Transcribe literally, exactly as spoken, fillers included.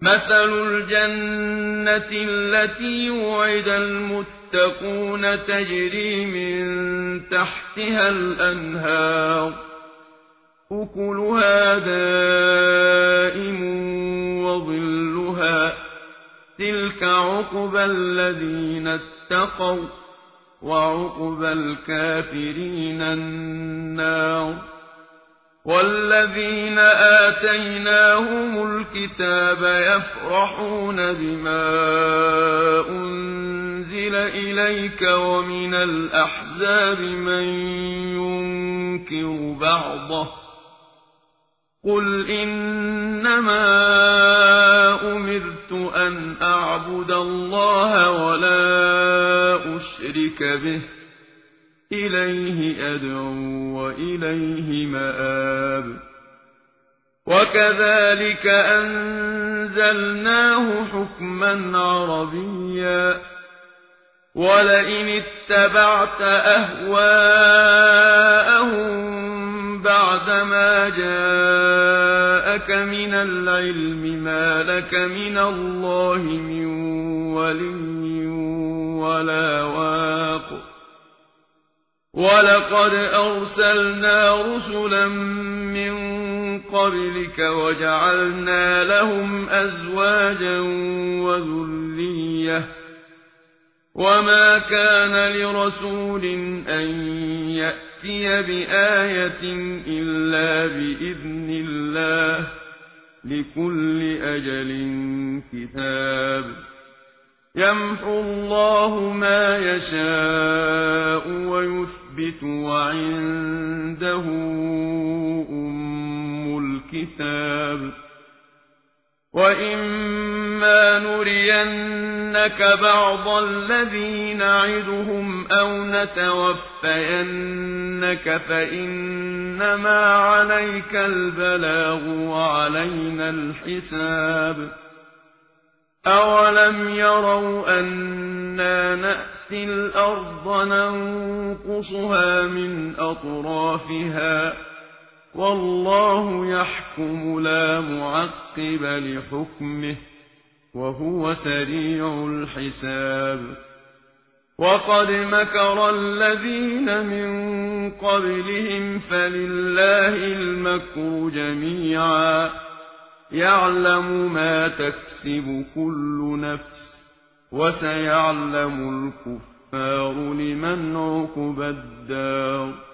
مثل الجنة التي وعد المتقون تجري من تحتها الأنهار أكلها دائم وظلها تلك عقبى الذين اتقوا وعقبى الكافرين النار والذين آتيناهم الكتاب يفرحون بما أنزل إليك ومن الأحزاب من ينكر بعضه قل إنما أمرت أن أعبد الله ولا أشرك به إليه أدعو وإليه مآب وكذلك أنزلناه حكما عربيا ولئن اتبعت أهواءهم بعدما جاءك من العلم ما لك من الله من ولي ولا واق ولقد أرسلنا رسلا من قبلك وجعلنا لهم أزواجا وذرية وما كان لرسول أن يأتي بآية إلا بإذن الله لكل أجل كتاب يمحو الله ما يشاء ويثبت وعنده أم الكتاب وإما نرينك بعض الذي نعدهم أو نتوفينك فإنما عليك البلاغ وعلينا الحساب أولم يروا أنا نأتي الأرض ننقصها من أطرافها والله يحكم لا معقب لحكمه وهو سريع الحساب وقد مكر الذين من قبلهم فلله المكر جميعا يعلم ما تكسب كل نفس وسيعلم الكفار لمن عقبى الدار